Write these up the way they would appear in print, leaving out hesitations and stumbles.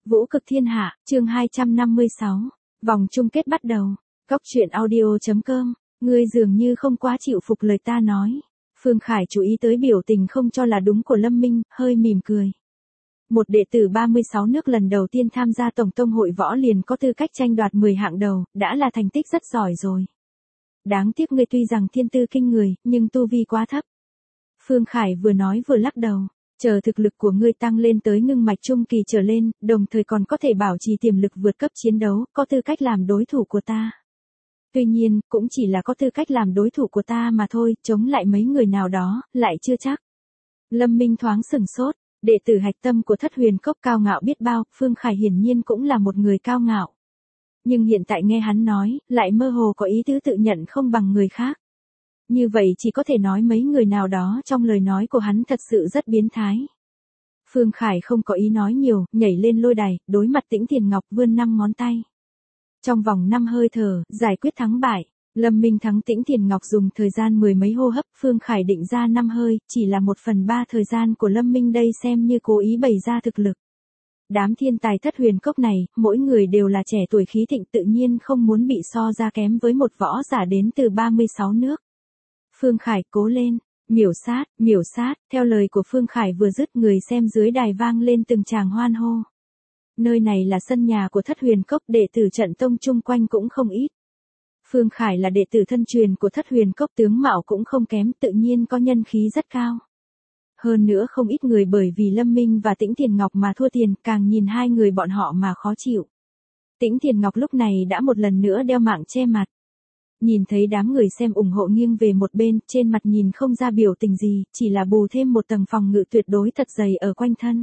Vũ cực thiên hạ, chương 256. Vòng chung kết bắt đầu. Góc truyện audio.com. Ngươi dường như không quá chịu phục lời ta nói. Phương Khải chú ý tới biểu tình không cho là đúng của Lâm Minh, hơi mỉm cười. Một đệ tử 36 nước lần đầu tiên tham gia tổng tông hội võ liền có tư cách tranh đoạt 10 hạng đầu, đã là thành tích rất giỏi rồi. Đáng tiếc ngươi tuy rằng thiên tư kinh người, nhưng tu vi quá thấp. Phương Khải vừa nói vừa lắc đầu. Chờ thực lực của ngươi tăng lên tới ngưng mạch trung kỳ trở lên, đồng thời còn có thể bảo trì tiềm lực vượt cấp chiến đấu, có tư cách làm đối thủ của ta. Tuy nhiên, cũng chỉ là có tư cách làm đối thủ của ta mà thôi, chống lại mấy người nào đó, lại chưa chắc. Lâm Minh thoáng sừng sốt, đệ tử hạch tâm của Thất Huyền Cốc cao ngạo biết bao, Phương Khải hiển nhiên cũng là một người cao ngạo. Nhưng hiện tại nghe hắn nói, lại mơ hồ có ý tứ tự nhận không bằng người khác. Như vậy chỉ có thể nói mấy người nào đó trong lời nói của hắn thật sự rất biến thái. Phương Khải không có ý nói nhiều, nhảy lên lôi đài, đối mặt Tĩnh Thiền Ngọc vươn 5 ngón tay. Trong vòng 5 hơi thở, giải quyết thắng bại, Lâm Minh thắng Tĩnh Thiền Ngọc dùng thời gian 10 mấy hô hấp, Phương Khải định ra 5 hơi, chỉ là 1/3 thời gian của Lâm Minh đây xem như cố ý bày ra thực lực. Đám thiên tài Thất Huyền Cốc này, mỗi người đều là trẻ tuổi khí thịnh tự nhiên không muốn bị so ra kém với một võ giả đến từ 36 nước. Phương Khải cố lên, miểu sát, theo lời của Phương Khải vừa dứt người xem dưới đài vang lên từng tràng hoan hô. Nơi này là sân nhà của Thất Huyền Cốc, đệ tử trận tông chung quanh cũng không ít. Phương Khải là đệ tử thân truyền của Thất Huyền Cốc, tướng mạo cũng không kém, tự nhiên có nhân khí rất cao. Hơn nữa không ít người bởi vì Lâm Minh và Tĩnh Thiền Ngọc mà thua tiền, càng nhìn hai người bọn họ mà khó chịu. Tĩnh Thiền Ngọc lúc này đã một lần nữa đeo mạng che mặt. Nhìn thấy đám người xem ủng hộ nghiêng về một bên, trên mặt nhìn không ra biểu tình gì, chỉ là bù thêm một tầng phòng ngự tuyệt đối thật dày ở quanh thân.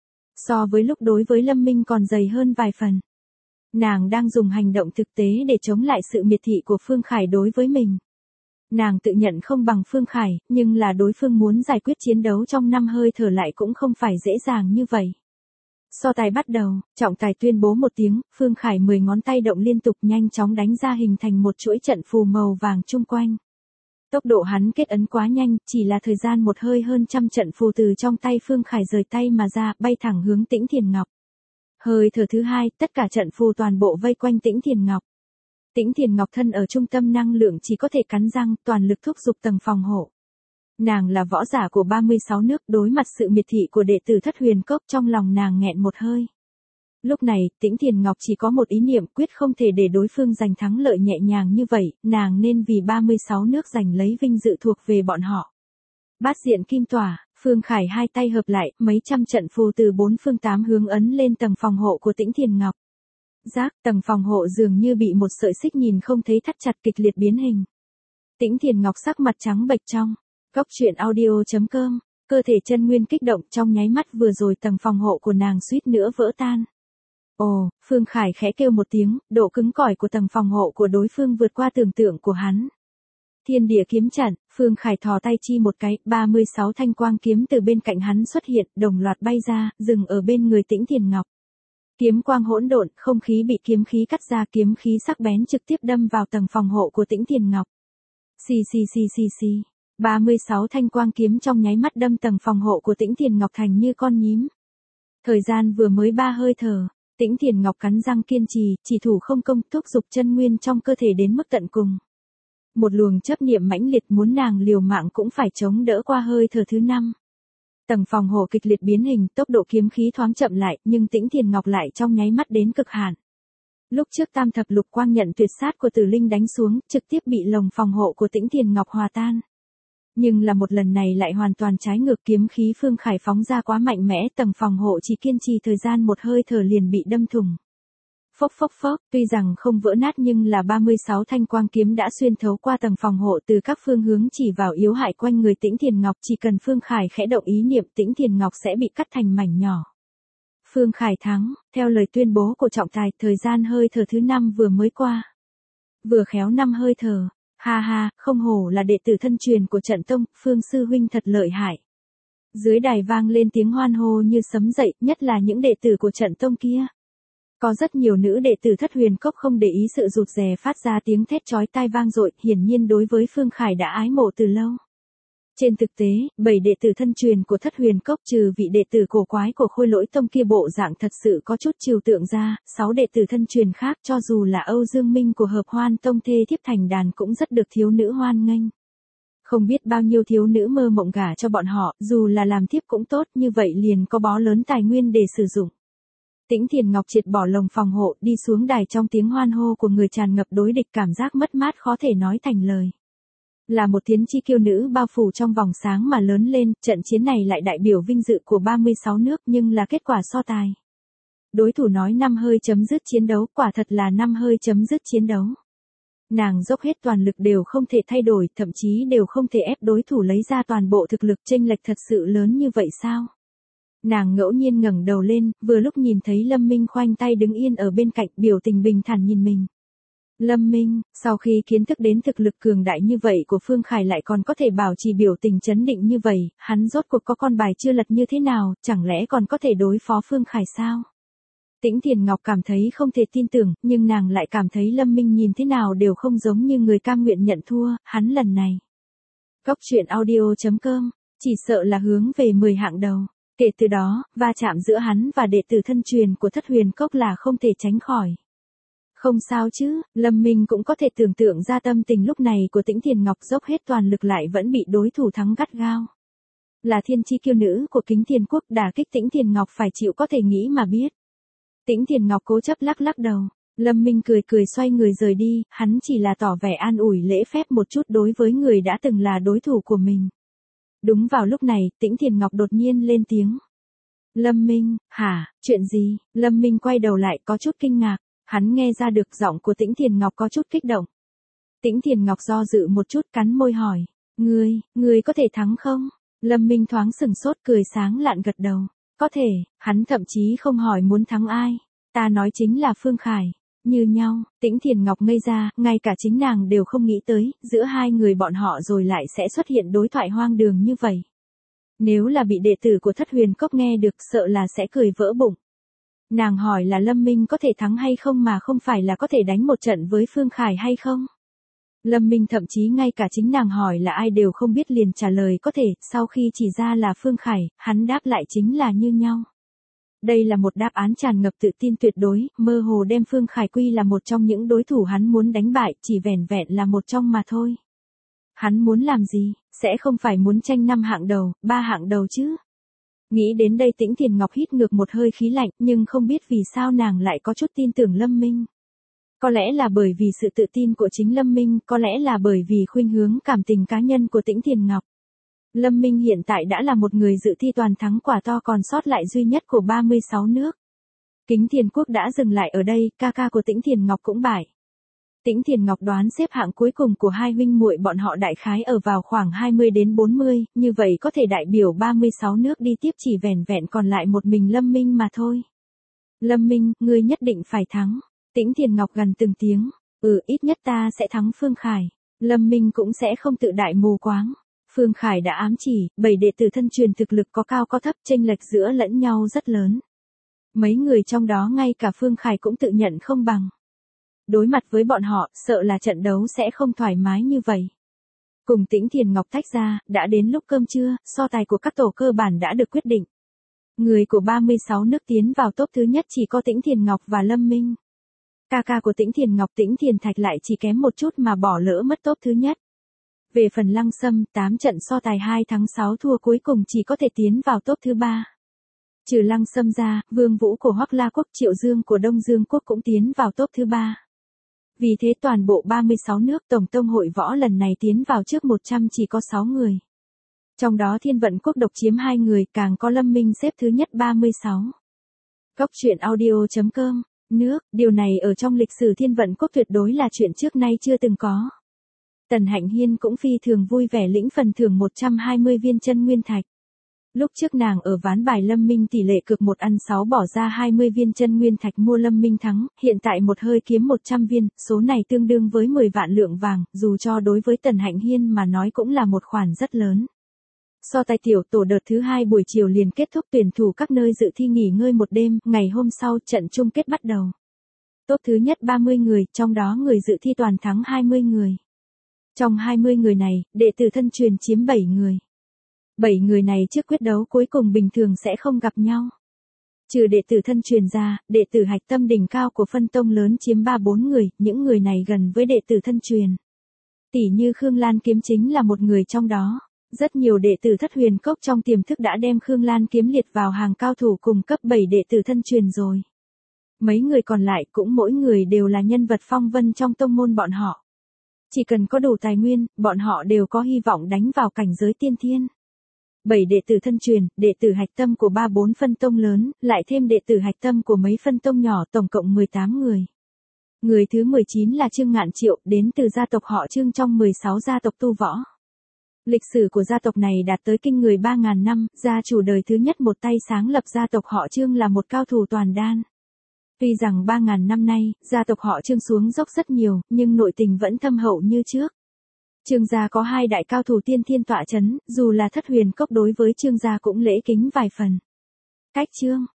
So với lúc đối với Lâm Minh còn dày hơn vài phần. Nàng đang dùng hành động thực tế để chống lại sự miệt thị của Phương Khải đối với mình. Nàng tự nhận không bằng Phương Khải, nhưng là đối phương muốn giải quyết chiến đấu trong 5 hơi thở lại cũng không phải dễ dàng như vậy. So tài bắt đầu, trọng tài tuyên bố một tiếng, Phương Khải 10 ngón tay động liên tục nhanh chóng đánh ra hình thành một chuỗi trận phù màu vàng chung quanh. Tốc độ hắn kết ấn quá nhanh, chỉ là thời gian một hơi hơn trăm trận phù từ trong tay Phương Khải rời tay mà ra, bay thẳng hướng Tĩnh Thiền Ngọc. Hơi thở thứ hai, tất cả trận phù toàn bộ vây quanh Tĩnh Thiền Ngọc. Tĩnh Thiền Ngọc thân ở trung tâm năng lượng chỉ có thể cắn răng, toàn lực thúc giục tầng phòng hộ. Nàng là võ giả của 36 nước, đối mặt sự miệt thị của đệ tử Thất Huyền Cốc, trong lòng nàng nghẹn một hơi. Lúc này, Tĩnh Thiền Ngọc chỉ có một ý niệm, quyết không thể để đối phương giành thắng lợi nhẹ nhàng như vậy, nàng nên vì 36 nước giành lấy vinh dự thuộc về bọn họ. Bát diện kim tỏa, Phương Khải hai tay hợp lại, mấy trăm trận phù từ 4 phương 8 hướng ấn lên tầng phòng hộ của Tĩnh Thiền Ngọc. Giác, tầng phòng hộ dường như bị một sợi xích nhìn không thấy thắt chặt, kịch liệt biến hình. Tĩnh Thiền Ngọc sắc mặt trắng bệch trong. Góc truyện audio.com, cơ thể chân nguyên kích động, trong nháy mắt vừa rồi tầng phòng hộ của nàng suýt nữa vỡ tan. Ồ, Phương Khải khẽ kêu một tiếng, độ cứng cỏi của tầng phòng hộ của đối phương vượt qua tưởng tượng của hắn. Thiên địa kiếm trận, Phương Khải thò tay chi một cái, 36 thanh quang kiếm từ bên cạnh hắn xuất hiện, đồng loạt bay ra, dừng ở bên người Tĩnh Thiền Ngọc. Kiếm quang hỗn độn, không khí bị kiếm khí cắt ra, kiếm khí sắc bén trực tiếp đâm vào tầng phòng hộ của Tĩnh Thiền Ngọc. Xì. 36 thanh quang kiếm trong nháy mắt đâm tầng phòng hộ của Tĩnh Thiền Ngọc thành như con nhím. Thời gian vừa mới 3 hơi thở, Tĩnh Thiền Ngọc cắn răng kiên trì, chỉ thủ không công, thúc giục chân nguyên trong cơ thể đến mức tận cùng. Một luồng chấp niệm mãnh liệt muốn nàng liều mạng cũng phải chống đỡ qua hơi thở thứ 5. Tầng phòng hộ kịch liệt biến hình, tốc độ kiếm khí thoáng chậm lại, nhưng Tĩnh Thiền Ngọc lại trong nháy mắt đến cực hạn. Lúc trước tam thập lục quang nhận tuyệt sát của Tử Linh đánh xuống, trực tiếp bị lồng phòng hộ của Tĩnh Thiền Ngọc hòa tan. Nhưng là một lần này lại hoàn toàn trái ngược, kiếm khí Phương Khải phóng ra quá mạnh mẽ, tầng phòng hộ chỉ kiên trì thời gian một hơi thở liền bị đâm thủng. Phốc, tuy rằng không vỡ nát nhưng là 36 thanh quang kiếm đã xuyên thấu qua tầng phòng hộ từ các phương hướng chỉ vào yếu hại quanh người Tĩnh Thiền Ngọc, chỉ cần Phương Khải khẽ động ý niệm Tĩnh Thiền Ngọc sẽ bị cắt thành mảnh nhỏ. Phương Khải thắng, theo lời tuyên bố của trọng tài, thời gian hơi thở thứ 5 vừa mới qua. Vừa khéo 5 hơi thở. Ha, không hổ là đệ tử thân truyền của trận tông, Phương sư huynh thật lợi hại. Dưới đài vang lên tiếng hoan hô như sấm dậy, nhất là những đệ tử của trận tông kia. Có rất nhiều nữ đệ tử Thất Huyền Cốc không để ý sự rụt rè phát ra tiếng thét chói tai vang dội, hiển nhiên đối với Phương Khải đã ái mộ từ lâu. Trên thực tế, 7 đệ tử thân truyền của Thất Huyền Cốc trừ vị đệ tử cổ quái của Khôi Lỗi Tông kia bộ dạng thật sự có chút trừu tượng ra, 6 đệ tử thân truyền khác cho dù là Âu Dương Minh của Hợp Hoan Tông thê thiếp thành đàn cũng rất được thiếu nữ hoan nghênh. Không biết bao nhiêu thiếu nữ mơ mộng gả cho bọn họ, dù là làm thiếp cũng tốt, như vậy liền có bó lớn tài nguyên để sử dụng. Tĩnh Thiền Ngọc triệt bỏ lồng phòng hộ, đi xuống đài trong tiếng hoan hô của người tràn ngập đối địch, cảm giác mất mát khó thể nói thành lời. Là một tiến chi kiêu nữ bao phủ trong vòng sáng mà lớn lên, trận chiến này lại đại biểu vinh dự của 36 nước nhưng là kết quả so tài. Đối thủ nói 5 hơi chấm dứt chiến đấu, quả thật là 5 hơi chấm dứt chiến đấu. Nàng dốc hết toàn lực đều không thể thay đổi, thậm chí đều không thể ép đối thủ lấy ra toàn bộ thực lực, chênh lệch thật sự lớn như vậy sao? Nàng ngẫu nhiên ngẩng đầu lên, vừa lúc nhìn thấy Lâm Minh khoanh tay đứng yên ở bên cạnh, biểu tình bình thản nhìn mình. Lâm Minh, sau khi kiến thức đến thực lực cường đại như vậy của Phương Khải lại còn có thể bảo trì biểu tình trấn định như vậy, hắn rốt cuộc có con bài chưa lật như thế nào, chẳng lẽ còn có thể đối phó Phương Khải sao? Tĩnh Thiền Ngọc cảm thấy không thể tin tưởng, nhưng nàng lại cảm thấy Lâm Minh nhìn thế nào đều không giống như người cam nguyện nhận thua, hắn lần này. Cốc truyện audio.com, chỉ sợ là hướng về 10 hạng đầu. Kể từ đó, va chạm giữa hắn và đệ tử thân truyền của Thất Huyền Cốc là không thể tránh khỏi. Không sao chứ, Lâm Minh cũng có thể tưởng tượng ra tâm tình lúc này của Tĩnh Thiền Ngọc, dốc hết toàn lực lại vẫn bị đối thủ thắng gắt gao. Là thiên chi kiêu nữ của Kính Thiên Quốc, đả kích Tĩnh Thiền Ngọc phải chịu có thể nghĩ mà biết. Tĩnh Thiền Ngọc cố chấp lắc lắc đầu. Lâm Minh cười cười xoay người rời đi, hắn chỉ là tỏ vẻ an ủi lễ phép một chút đối với người đã từng là đối thủ của mình. Đúng vào lúc này, Tĩnh Thiền Ngọc đột nhiên lên tiếng. Lâm Minh, hả, chuyện gì? Lâm Minh quay đầu lại có chút kinh ngạc, hắn nghe ra được giọng của Tĩnh Thiền Ngọc có chút kích động. Tĩnh Thiền Ngọc do dự một chút cắn môi hỏi, ngươi có thể thắng không? Lâm Minh thoáng sừng sốt cười sáng lạn gật đầu. Có thể, hắn thậm chí không hỏi muốn thắng ai. Ta nói chính là Phương Khải. Như nhau, Tĩnh Thiền Ngọc ngây ra, ngay cả chính nàng đều không nghĩ tới, giữa hai người bọn họ rồi lại sẽ xuất hiện đối thoại hoang đường như vậy. Nếu là bị đệ tử của Thất Huyền Cốc nghe được sợ là sẽ cười vỡ bụng. Nàng hỏi là Lâm Minh có thể thắng hay không mà không phải là có thể đánh một trận với Phương Khải hay không? Lâm Minh thậm chí ngay cả chính nàng hỏi là ai đều không biết liền trả lời có thể, sau khi chỉ ra là Phương Khải, hắn đáp lại chính là như nhau. Đây là một đáp án tràn ngập tự tin tuyệt đối, mơ hồ đem Phương Khải quy là một trong những đối thủ hắn muốn đánh bại, chỉ vẻn vẹn là một trong mà thôi. Hắn muốn làm gì, sẽ không phải muốn tranh 5 hạng đầu, 3 hạng đầu chứ. Nghĩ đến đây Tĩnh Thiền Ngọc hít ngược một hơi khí lạnh, nhưng không biết vì sao nàng lại có chút tin tưởng Lâm Minh. Có lẽ là bởi vì sự tự tin của chính Lâm Minh, có lẽ là bởi vì khuynh hướng cảm tình cá nhân của Tĩnh Thiền Ngọc. Lâm Minh hiện tại đã là một người dự thi toàn thắng quả to còn sót lại duy nhất của 36 nước. Kính Thiên Quốc đã dừng lại ở đây, ca ca của Tĩnh Thiền Ngọc cũng bại. Tĩnh Thiền Ngọc đoán xếp hạng cuối cùng của hai huynh muội bọn họ đại khái ở vào khoảng 20 đến 40, như vậy có thể đại biểu 36 nước đi tiếp chỉ vẻn vẹn còn lại một mình Lâm Minh mà thôi. Lâm Minh, ngươi nhất định phải thắng. Tĩnh Thiền Ngọc gằn từng tiếng, ít nhất ta sẽ thắng Phương Khải. Lâm Minh cũng sẽ không tự đại mù quáng. Phương Khải đã ám chỉ, 7 đệ tử thân truyền thực lực có cao có thấp, chênh lệch giữa lẫn nhau rất lớn. Mấy người trong đó ngay cả Phương Khải cũng tự nhận không bằng. Đối mặt với bọn họ, sợ là trận đấu sẽ không thoải mái như vậy. Cùng Tĩnh Thiền Ngọc tách ra, đã đến lúc cơm trưa, so tài của các tổ cơ bản đã được quyết định. Người của 36 nước tiến vào top thứ nhất chỉ có Tĩnh Thiền Ngọc và Lâm Minh. Ca ca của Tĩnh Thiền Ngọc Tĩnh Thiền Thạch lại chỉ kém một chút mà bỏ lỡ mất top thứ nhất. Về phần Lăng Sâm, 8 trận so tài 2 thắng 6 thua cuối cùng chỉ có thể tiến vào top thứ 3. Trừ Lăng Sâm ra, Vương Vũ của Hoắc La Quốc, Triệu Dương của Đông Dương Quốc cũng tiến vào top thứ 3. Vì thế toàn bộ 36 nước tổng tông hội võ lần này tiến vào trước 100 chỉ có 6 người. Trong đó Thiên Vận Quốc độc chiếm 2 người, càng có Lâm Minh xếp thứ nhất 36. Cốc truyện audio.com, nước, điều này ở trong lịch sử Thiên Vận Quốc tuyệt đối là chuyện trước nay chưa từng có. Tần Hạnh Hiên cũng phi thường vui vẻ lĩnh phần thưởng 120 viên chân nguyên thạch. Lúc trước nàng ở ván bài Lâm Minh tỷ lệ cược 1 ăn 6 bỏ ra 20 viên chân nguyên thạch mua Lâm Minh thắng, hiện tại một hơi kiếm 100 viên, số này tương đương với 10 vạn lượng vàng, dù cho đối với Tần Hạnh Hiên mà nói cũng là một khoản rất lớn. So tài tiểu tổ đợt thứ 2 buổi chiều liền kết thúc, tuyển thủ các nơi dự thi nghỉ ngơi một đêm, ngày hôm sau trận chung kết bắt đầu. Top thứ nhất 30 người, trong đó người dự thi toàn thắng 20 người. Trong 20 người này, đệ tử thân truyền chiếm 7 người. 7 người này trước quyết đấu cuối cùng bình thường sẽ không gặp nhau. Trừ đệ tử thân truyền ra, đệ tử hạch tâm đỉnh cao của phân tông lớn chiếm 3-4 người, những người này gần với đệ tử thân truyền. Tỷ như Khương Lan Kiếm chính là một người trong đó. Rất nhiều đệ tử Thất Huyền Cốc trong tiềm thức đã đem Khương Lan Kiếm liệt vào hàng cao thủ cùng cấp 7 đệ tử thân truyền rồi. Mấy người còn lại cũng mỗi người đều là nhân vật phong vân trong tông môn bọn họ. Chỉ cần có đủ tài nguyên, bọn họ đều có hy vọng đánh vào cảnh giới tiên thiên. 7 đệ tử thân truyền, đệ tử hạch tâm của 3-4 phân tông lớn, lại thêm đệ tử hạch tâm của mấy phân tông nhỏ, tổng cộng 18 người. Người thứ 19 là Trương Ngạn Triệu, đến từ gia tộc họ Trương trong 16 gia tộc tu võ. Lịch sử của gia tộc này đạt tới kinh người 3.000 năm, gia chủ đời thứ nhất một tay sáng lập gia tộc họ Trương là một cao thủ toàn đan. Tuy rằng 3.000 năm nay, gia tộc họ Trương xuống dốc rất nhiều, nhưng nội tình vẫn thâm hậu như trước. Trương gia có 2 đại cao thủ tiên thiên tọa chấn, dù là Thất Huyền Cốc đối với Trương gia cũng lễ kính vài phần. Cách Trương,